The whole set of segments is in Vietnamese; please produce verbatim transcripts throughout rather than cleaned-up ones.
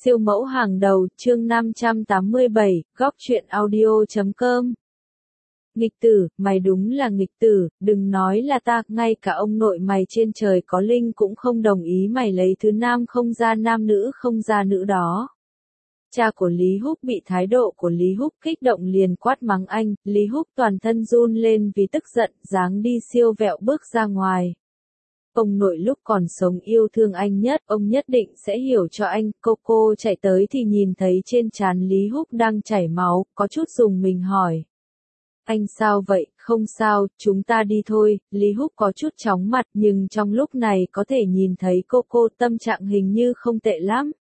Siêu mẫu hàng đầu, chương năm trăm tám mươi bảy, góc truyện audio chấm com. Nghịch tử, mày đúng là nghịch tử, đừng nói là ta, ngay cả ông nội mày trên trời có linh cũng không đồng ý mày lấy thứ nam không ra nam nữ không ra nữ đó. Cha của Lý Húc bị thái độ của Lý Húc kích động liền quát mắng anh, Lý Húc toàn thân run lên vì tức giận, dáng đi siêu vẹo bước ra ngoài. Ông nội lúc còn sống yêu thương anh nhất, ông nhất định sẽ hiểu cho anh. Cô cô chạy tới thì nhìn thấy trên trán Lý Húc đang chảy máu, có chút rùng mình hỏi. Anh sao vậy? Không sao, chúng ta đi thôi. Lý Húc có chút chóng mặt nhưng trong lúc này có thể nhìn thấy cô cô tâm trạng hình như không tệ lắm.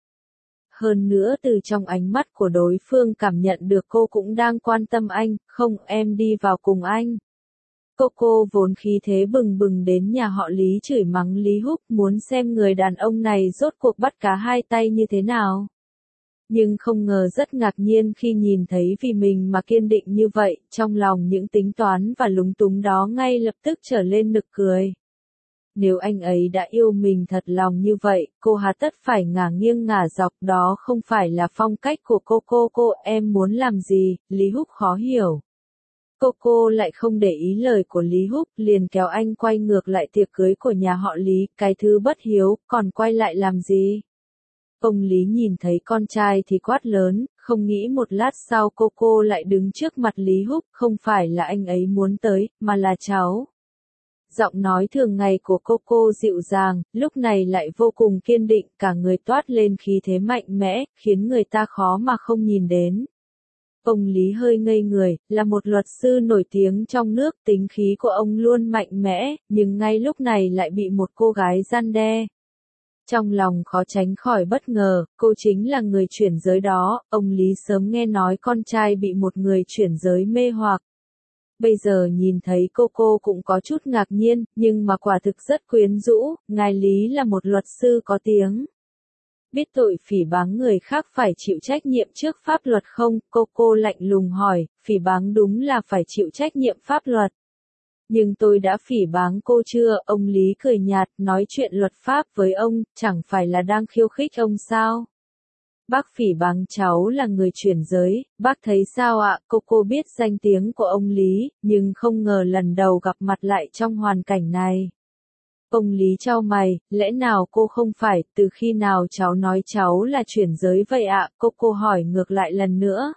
Hơn nữa từ trong ánh mắt của đối phương cảm nhận được cô cũng đang quan tâm anh, không em đi vào cùng anh. Cô cô vốn khí thế bừng bừng đến nhà họ Lý chửi mắng Lý Húc muốn xem người đàn ông này rốt cuộc bắt cá hai tay như thế nào. Nhưng không ngờ rất ngạc nhiên khi nhìn thấy vì mình mà kiên định như vậy, trong lòng những tính toán và lúng túng đó ngay lập tức trở lên nực cười. Nếu anh ấy đã yêu mình thật lòng như vậy, cô hà tất phải ngả nghiêng ngả dọc, đó không phải là phong cách của cô cô cô em muốn làm gì, Lý Húc khó hiểu. Cô cô lại không để ý lời của Lý Húc, liền kéo anh quay ngược lại tiệc cưới của nhà họ Lý, cái thứ bất hiếu, còn quay lại làm gì? Ông Lý nhìn thấy con trai thì quát lớn, không nghĩ một lát sau cô cô lại đứng trước mặt Lý Húc, không phải là anh ấy muốn tới, mà là cháu. Giọng nói thường ngày của cô cô dịu dàng, lúc này lại vô cùng kiên định, cả người toát lên khí thế mạnh mẽ, khiến người ta khó mà không nhìn đến. Ông Lý hơi ngây người, là một luật sư nổi tiếng trong nước, tính khí của ông luôn mạnh mẽ, nhưng ngay lúc này lại bị một cô gái gian đe. Trong lòng khó tránh khỏi bất ngờ, cô chính là người chuyển giới đó, ông Lý sớm nghe nói con trai bị một người chuyển giới mê hoặc. Bây giờ nhìn thấy cô cô cũng có chút ngạc nhiên, nhưng mà quả thực rất quyến rũ, ngài Lý là một luật sư có tiếng. Biết tội phỉ báng người khác phải chịu trách nhiệm trước pháp luật không? Cô cô lạnh lùng hỏi, phỉ báng đúng là phải chịu trách nhiệm pháp luật. Nhưng tôi đã phỉ báng cô chưa? Ông Lý cười nhạt, nói chuyện luật pháp với ông, chẳng phải là đang khiêu khích ông sao? Bác phỉ báng cháu là người chuyển giới, bác thấy sao ạ? Cô cô biết danh tiếng của ông Lý, nhưng không ngờ lần đầu gặp mặt lại trong hoàn cảnh này. Ông Lý chau mày, lẽ nào cô không phải, từ khi nào cháu nói cháu là chuyển giới vậy ạ? Cô cô hỏi ngược lại lần nữa.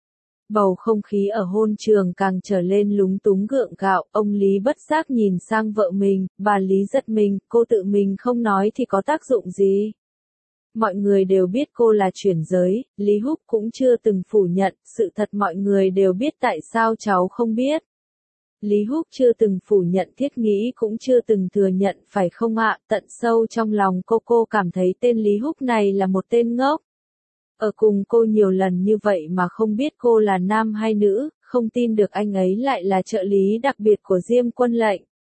Bầu không khí ở hôn trường càng trở lên lúng túng gượng gạo, ông Lý bất giác nhìn sang vợ mình, bà Lý giật mình, cô tự mình không nói thì có tác dụng gì? Mọi người đều biết cô là chuyển giới, Lý Húc cũng chưa từng phủ nhận, sự thật mọi người đều biết tại sao cháu không biết. Lý Húc chưa từng phủ nhận thiết nghĩ cũng chưa từng thừa nhận phải không ạ, tận sâu trong lòng cô cô cảm thấy tên Lý Húc này là một tên ngốc. Ở cùng cô nhiều lần như vậy mà không biết cô là nam hay nữ, không tin được anh ấy lại là trợ lý đặc biệt của Diêm Quân Lệnh.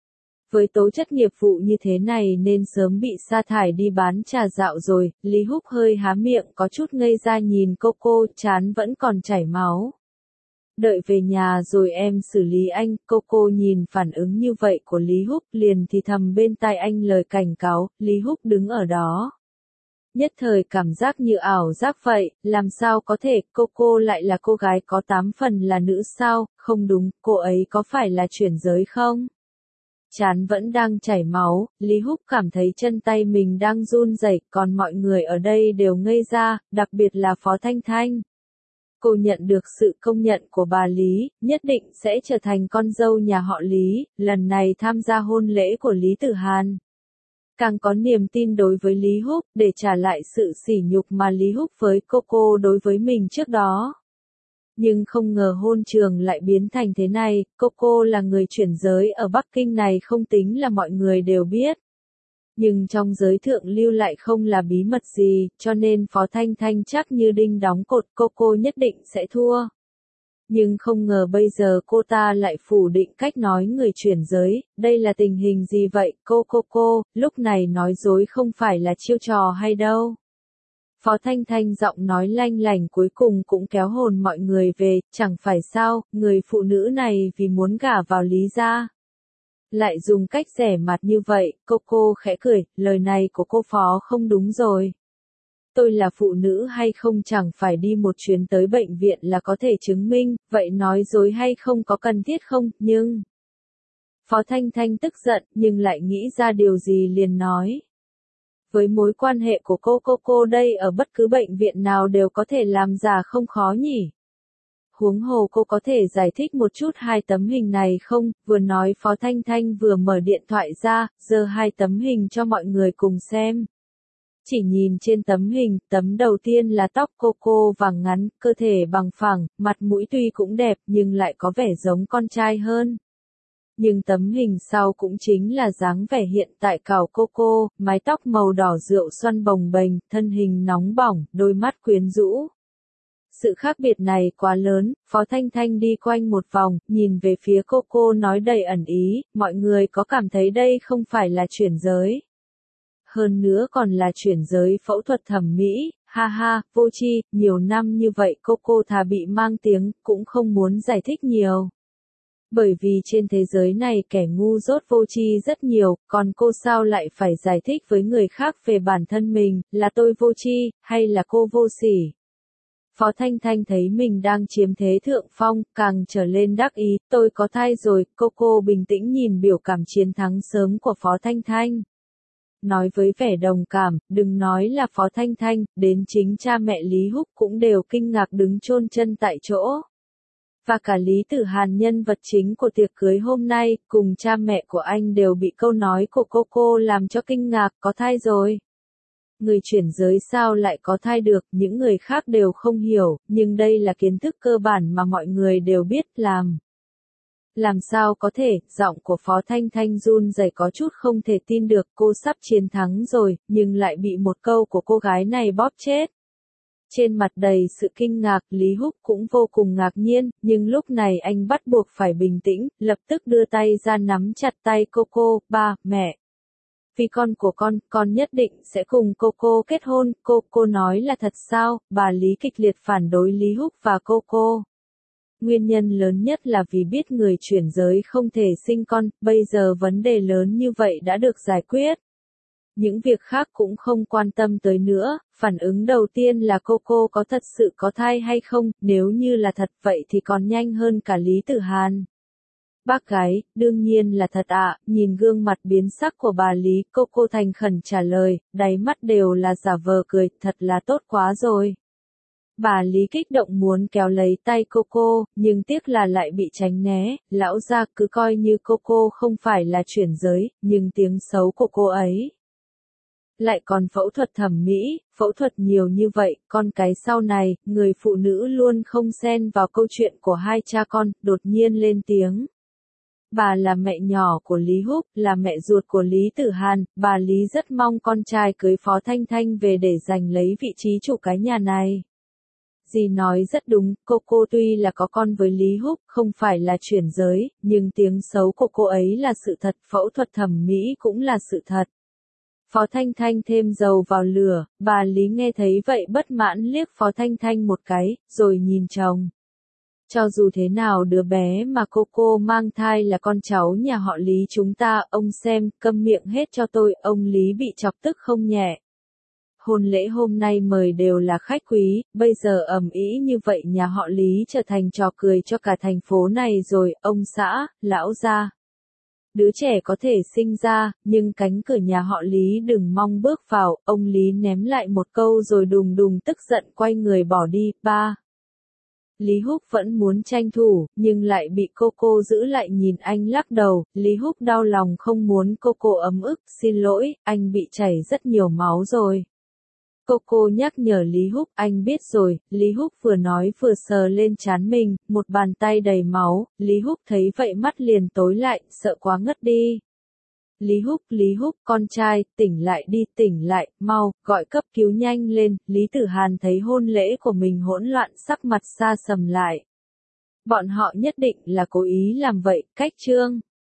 Với tố chất nghiệp vụ như thế này nên sớm bị sa thải đi bán trà dạo rồi, Lý Húc hơi há miệng có chút ngây ra nhìn cô cô, trán vẫn còn chảy máu. Đợi về nhà rồi em xử lý anh, cô cô nhìn phản ứng như vậy của Lý Húc liền thì thầm bên tai anh lời cảnh cáo, Lý Húc đứng ở đó. Nhất thời cảm giác như ảo giác vậy, làm sao có thể, cô cô lại là cô gái có tám phần là nữ sao, không đúng, cô ấy có phải là chuyển giới không? Trán vẫn đang chảy máu, Lý Húc cảm thấy chân tay mình đang run rẩy, còn mọi người ở đây đều ngây ra, đặc biệt là Phó Thanh Thanh. Cô nhận được sự công nhận của bà Lý, nhất định sẽ trở thành con dâu nhà họ Lý, lần này tham gia hôn lễ của Lý Tử Hàn. Càng có niềm tin đối với Lý Húc, để trả lại sự sỉ nhục mà Lý Húc với cô cô đối với mình trước đó. Nhưng không ngờ hôn trường lại biến thành thế này, cô cô là người chuyển giới ở Bắc Kinh này không tính là mọi người đều biết. Nhưng trong giới thượng lưu lại không là bí mật gì, cho nên Phó Thanh Thanh chắc như đinh đóng cột cô cô nhất định sẽ thua. Nhưng không ngờ bây giờ cô ta lại phủ định cách nói người chuyển giới, đây là tình hình gì vậy, cô cô cô, lúc này nói dối không phải là chiêu trò hay đâu. Phó Thanh Thanh giọng nói lanh lành cuối cùng cũng kéo hồn mọi người về, chẳng phải sao, người phụ nữ này vì muốn gả vào Lý gia. Lại dùng cách rẻ mặt như vậy, cô cô khẽ cười, lời này của cô Phó không đúng rồi. tôi là phụ nữ hay không chẳng phải đi một chuyến tới bệnh viện là có thể chứng minh, vậy nói dối hay không có cần thiết không, nhưng... Phó Thanh Thanh tức giận, nhưng lại nghĩ ra điều gì liền nói. Với mối quan hệ của cô cô cô đây ở bất cứ bệnh viện nào đều có thể làm giả không khó nhỉ? Huống hồ cô có thể giải thích một chút hai tấm hình này không? Vừa nói Phó Thanh Thanh vừa mở điện thoại ra, giơ hai tấm hình cho mọi người cùng xem. Chỉ nhìn trên tấm hình, tấm đầu tiên là tóc cô cô vàng ngắn, cơ thể bằng phẳng, mặt mũi tuy cũng đẹp nhưng lại có vẻ giống con trai hơn. Nhưng tấm hình sau cũng chính là dáng vẻ hiện tại cào cô cô, mái tóc màu đỏ rượu xoăn bồng bềnh, thân hình nóng bỏng, đôi mắt quyến rũ. Sự khác biệt này quá lớn, Phó Thanh Thanh đi quanh một vòng, nhìn về phía cô cô nói đầy ẩn ý, mọi người có cảm thấy đây không phải là chuyển giới. Hơn nữa còn là chuyển giới phẫu thuật thẩm mỹ, ha ha, vô tri, nhiều năm như vậy cô cô thà bị mang tiếng, cũng không muốn giải thích nhiều. Bởi vì trên thế giới này kẻ ngu dốt vô tri rất nhiều, còn cô sao lại phải giải thích với người khác về bản thân mình, là tôi vô tri, hay là cô vô sỉ. Phó Thanh Thanh thấy mình đang chiếm thế thượng phong, càng trở lên đắc ý, tôi có thai rồi, cô cô bình tĩnh nhìn biểu cảm chiến thắng sớm của Phó Thanh Thanh. Nói với vẻ đồng cảm, đừng nói là Phó Thanh Thanh, đến chính cha mẹ Lý Húc cũng đều kinh ngạc đứng chôn chân tại chỗ. Và cả Lý Tử Hàn nhân vật chính của tiệc cưới hôm nay, cùng cha mẹ của anh đều bị câu nói của cô cô làm cho kinh ngạc, có thai rồi. Người chuyển giới sao lại có thai được, những người khác đều không hiểu, nhưng đây là kiến thức cơ bản mà mọi người đều biết làm. Làm sao có thể, giọng của Phó Thanh Thanh run rẩy có chút không thể tin được, cô sắp chiến thắng rồi, nhưng lại bị một câu của cô gái này bóp chết. Trên mặt đầy sự kinh ngạc, Lý Húc cũng vô cùng ngạc nhiên, nhưng lúc này anh bắt buộc phải bình tĩnh, lập tức đưa tay ra nắm chặt tay cô cô, ba, mẹ. Vì con của con, con nhất định sẽ cùng cô cô kết hôn, cô cô nói là thật sao, bà Lý kịch liệt phản đối Lý Húc và cô cô. Nguyên nhân lớn nhất là vì biết người chuyển giới không thể sinh con, bây giờ vấn đề lớn như vậy đã được giải quyết. Những việc khác cũng không quan tâm tới nữa, phản ứng đầu tiên là cô cô có thật sự có thai hay không, nếu như là thật vậy thì còn nhanh hơn cả Lý Tử Hàn. Bác gái, đương nhiên là thật ạ, nhìn gương mặt biến sắc của bà Lý, cô cô thành khẩn trả lời, đáy mắt đều là giả vờ cười, thật là tốt quá rồi. Bà Lý kích động muốn kéo lấy tay cô cô, nhưng tiếc là lại bị tránh né, lão gia cứ coi như cô cô không phải là chuyển giới, nhưng tiếng xấu của cô ấy. Lại còn phẫu thuật thẩm mỹ, phẫu thuật nhiều như vậy, con cái sau này, người phụ nữ luôn không xen vào câu chuyện của hai cha con, đột nhiên lên tiếng. Bà là mẹ nhỏ của Lý Húc, là mẹ ruột của Lý Tử Hàn, bà Lý rất mong con trai cưới Phó Thanh Thanh về để giành lấy vị trí chủ cái nhà này. Dì nói rất đúng, cô cô tuy là có con với Lý Húc, không phải là chuyển giới, nhưng tiếng xấu của cô ấy là sự thật, phẫu thuật thẩm mỹ cũng là sự thật. Phó Thanh Thanh thêm dầu vào lửa, bà Lý nghe thấy vậy bất mãn liếc Phó Thanh Thanh một cái, rồi nhìn chồng. Cho dù thế nào đứa bé mà cô cô mang thai là con cháu nhà họ Lý chúng ta, ông xem, câm miệng hết cho tôi, ông Lý bị chọc tức không nhẹ. Hôn lễ hôm nay mời đều là khách quý, bây giờ ầm ĩ như vậy nhà họ Lý trở thành trò cười cho cả thành phố này rồi, ông xã, lão gia. Đứa trẻ có thể sinh ra, nhưng cánh cửa nhà họ Lý đừng mong bước vào, ông Lý ném lại một câu rồi đùng đùng tức giận quay người bỏ đi, ba. Lý Húc vẫn muốn tranh thủ, nhưng lại bị cô cô giữ lại nhìn anh lắc đầu, Lý Húc đau lòng không muốn cô cô ấm ức, xin lỗi, anh bị chảy rất nhiều máu rồi. Cô cô nhắc nhở Lý Húc, anh biết rồi, Lý Húc vừa nói vừa sờ lên trán mình, một bàn tay đầy máu, Lý Húc thấy vậy mắt liền tối lại, sợ quá ngất đi. Lý Húc, Lý Húc, con trai, tỉnh lại đi, tỉnh lại, mau, gọi cấp cứu nhanh lên, Lý Tử Hàn thấy hôn lễ của mình hỗn loạn sắc mặt xa sầm lại. Bọn họ nhất định là cố ý làm vậy, cách chương.